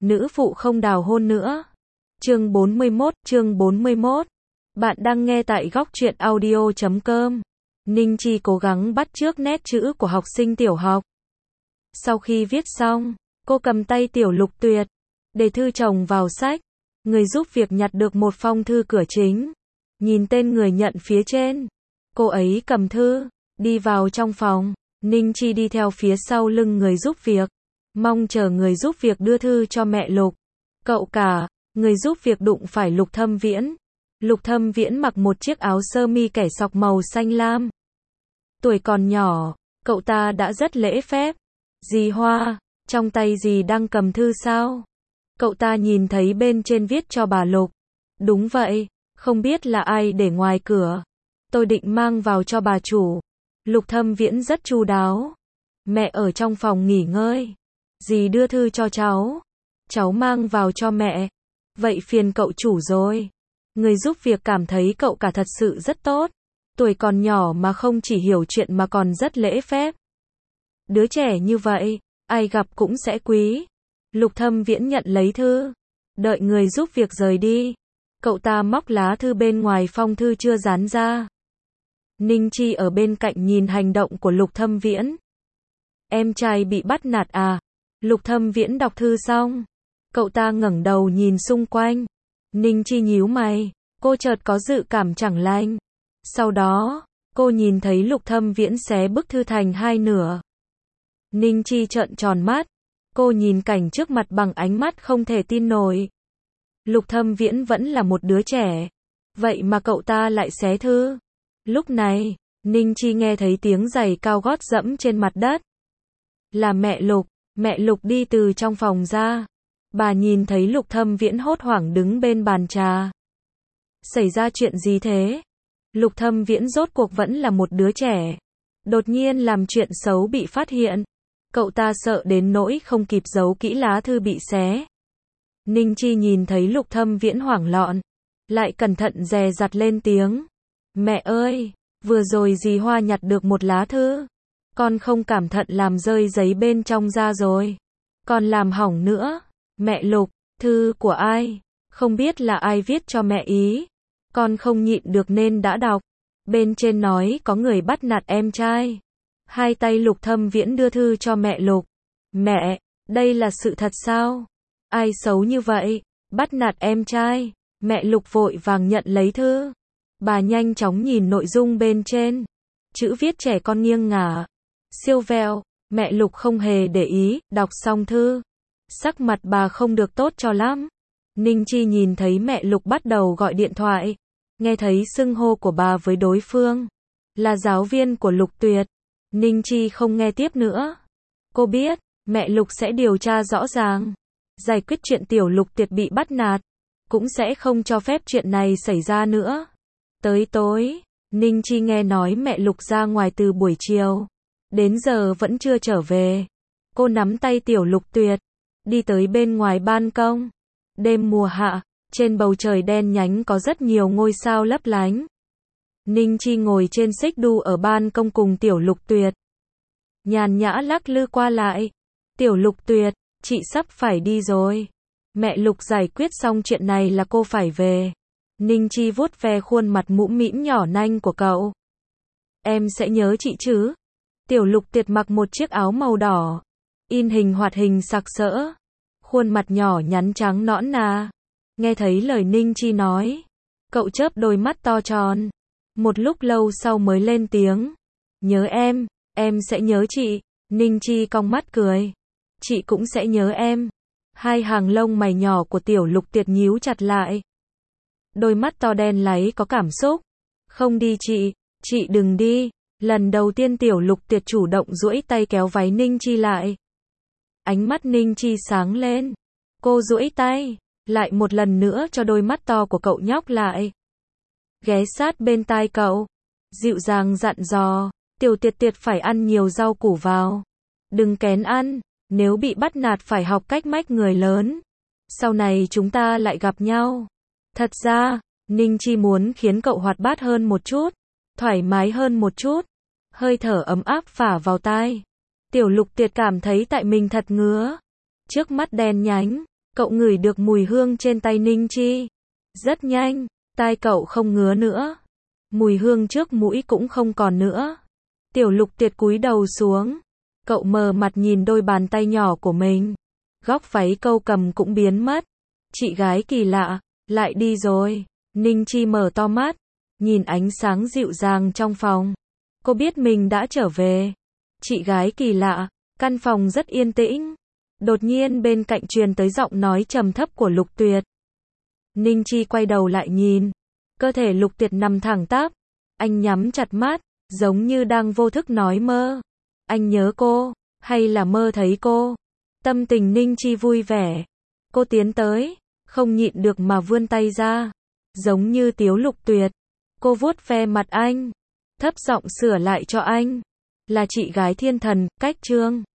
nữ phụ không đào hôn nữa. Chương 41. Bạn đang nghe tại góc truyện audio.com. Ninh Chi cố gắng bắt chước nét chữ của học sinh tiểu học. Sau khi viết xong, cô cầm tay Tiểu Lục Tuyệt, để thư chồng vào sách. Người giúp việc nhặt được một phong thư cửa chính. Nhìn tên người nhận phía trên. Cô ấy cầm thư, đi vào trong phòng. Ninh Chi đi theo phía sau lưng người giúp việc, mong chờ người giúp việc đưa thư cho mẹ Lục. Cậu cả, người giúp việc đụng phải Lục Thâm Viễn. Lục Thâm Viễn mặc một chiếc áo sơ mi kẻ sọc màu xanh lam. Tuổi còn nhỏ, cậu ta đã rất lễ phép. Dì Hoa, trong tay dì đang cầm thư sao? Cậu ta nhìn thấy bên trên viết cho bà Lục. Đúng vậy, không biết là ai để ngoài cửa. Tôi định mang vào cho bà chủ. Lục Thâm Viễn rất chu đáo. Mẹ ở trong phòng nghỉ ngơi. Dì đưa thư cho cháu. Cháu mang vào cho mẹ. Vậy phiền cậu chủ rồi. Người giúp việc cảm thấy cậu cả thật sự rất tốt. Tuổi còn nhỏ mà không chỉ hiểu chuyện mà còn rất lễ phép. Đứa trẻ như vậy, ai gặp cũng sẽ quý. Lục Thâm Viễn nhận lấy thư. Đợi người giúp việc rời đi. Cậu ta móc lá thư bên ngoài phong thư chưa dán ra. Ninh Chi ở bên cạnh nhìn hành động của Lục Thâm Viễn. Em trai bị bắt nạt à? Lục Thâm Viễn đọc thư xong. Cậu ta ngẩng đầu nhìn xung quanh. Ninh Chi nhíu mày. Cô chợt có dự cảm chẳng lành. Sau đó, cô nhìn thấy Lục Thâm Viễn xé bức thư thành hai nửa. Ninh Chi trợn tròn mắt. Cô nhìn cảnh trước mặt bằng ánh mắt không thể tin nổi. Lục Thâm Viễn vẫn là một đứa trẻ. Vậy mà cậu ta lại xé thư. Lúc này, Ninh Chi nghe thấy tiếng giày cao gót dẫm trên mặt đất. Là mẹ Lục đi từ trong phòng ra. Bà nhìn thấy Lục Thâm Viễn hốt hoảng đứng bên bàn trà. Xảy ra chuyện gì thế? Lục Thâm Viễn rốt cuộc vẫn là một đứa trẻ. Đột nhiên làm chuyện xấu bị phát hiện. Cậu ta sợ đến nỗi không kịp giấu kỹ lá thư bị xé. Ninh Chi nhìn thấy Lục Thâm Viễn hoảng loạn. Lại cẩn thận dè dặt lên tiếng. Mẹ ơi, vừa rồi dì Hoa nhặt được một lá thư. Con không cẩn thận làm rơi giấy bên trong ra rồi. Con làm hỏng nữa. Mẹ Lục, thư của ai? Không biết là ai viết cho mẹ ý. Con không nhịn được nên đã đọc. Bên trên nói có người bắt nạt em trai. Hai tay Lục Thâm Viễn đưa thư cho mẹ Lục. Mẹ, đây là sự thật sao? Ai xấu như vậy? Bắt nạt em trai. Mẹ Lục vội vàng nhận lấy thư. Bà nhanh chóng nhìn nội dung bên trên. Chữ viết trẻ con nghiêng ngả. Siêu vẹo. Mẹ Lục không hề để ý, đọc xong thư. Sắc mặt bà không được tốt cho lắm. Ninh Chi nhìn thấy mẹ Lục bắt đầu gọi điện thoại. Nghe thấy xưng hô của bà với đối phương. Là giáo viên của Lục Tuyệt. Ninh Chi không nghe tiếp nữa. Cô biết, mẹ Lục sẽ điều tra rõ ràng. Giải quyết chuyện Tiểu Lục Tuyệt bị bắt nạt. Cũng sẽ không cho phép chuyện này xảy ra nữa. Tới tối, Ninh Chi nghe nói mẹ Lục ra ngoài từ buổi chiều. Đến giờ vẫn chưa trở về. Cô nắm tay Tiểu Lục Tuyệt. Đi tới bên ngoài ban công. Đêm mùa hạ, trên bầu trời đen nhánh có rất nhiều ngôi sao lấp lánh. Ninh Chi ngồi trên xích đu ở ban công cùng Tiểu Lục Tuyệt. Nhàn nhã lắc lư qua lại. Tiểu Lục Tuyệt, chị sắp phải đi rồi. Mẹ Lục giải quyết xong chuyện này là cô phải về. Ninh Chi vuốt ve khuôn mặt mũm mĩm nhỏ nanh của cậu. Em sẽ nhớ chị chứ? Tiểu Lục Tuyệt mặc một chiếc áo màu đỏ. In hình hoạt hình sặc sỡ. Khuôn mặt nhỏ nhắn trắng nõn nà. Nghe thấy lời Ninh Chi nói. Cậu chớp đôi mắt to tròn. Một lúc lâu sau mới lên tiếng. Nhớ em sẽ nhớ chị. Ninh Chi cong mắt cười. Chị cũng sẽ nhớ em. Hai hàng lông mày nhỏ của Tiểu Lục Tuyệt nhíu chặt lại. Đôi mắt to đen láy có cảm xúc. Không đi chị đừng đi. Lần đầu tiên Tiểu Lục Tuyệt chủ động duỗi tay kéo váy Ninh Chi lại. Ánh mắt Ninh Chi sáng lên. Cô duỗi tay, lại một lần nữa cho đôi mắt to của cậu nhóc lại. Ghé sát bên tai cậu. Dịu dàng dặn dò. Tiểu Tuyệt Tuyệt phải ăn nhiều rau củ vào. Đừng kén ăn. Nếu bị bắt nạt phải học cách mách người lớn. Sau này chúng ta lại gặp nhau. Thật ra, Ninh Chi muốn khiến cậu hoạt bát hơn một chút. Thoải mái hơn một chút. Hơi thở ấm áp phả vào tai. Tiểu Lục Tuyệt cảm thấy tại mình thật ngứa. Trước mắt đen nhánh. Cậu ngửi được mùi hương trên tay Ninh Chi. Rất nhanh, tai cậu không ngứa nữa. Mùi hương trước mũi cũng không còn nữa. Tiểu Lục Tuyệt cúi đầu xuống. Cậu mờ mặt nhìn đôi bàn tay nhỏ của mình. Góc váy câu cầm cũng biến mất. Chị gái kỳ lạ, lại đi rồi. Ninh Chi mở to mắt, nhìn ánh sáng dịu dàng trong phòng. Cô biết mình đã trở về. Chị gái kỳ lạ, căn phòng rất yên tĩnh. Đột nhiên bên cạnh truyền tới giọng nói trầm thấp của Lục Tuyệt. Ninh Chi quay đầu lại nhìn. Cơ thể Lục Tuyệt nằm thẳng tắp. Anh nhắm chặt mắt, giống như đang vô thức nói mơ. Anh nhớ cô, hay là mơ thấy cô? Tâm tình Ninh Chi vui vẻ. Cô tiến tới, không nhịn được mà vươn tay ra. Giống như tiếu Lục Tuyệt. Cô vuốt ve mặt anh. Thấp giọng sửa lại cho anh. Là chị gái thiên thần, cách Trương.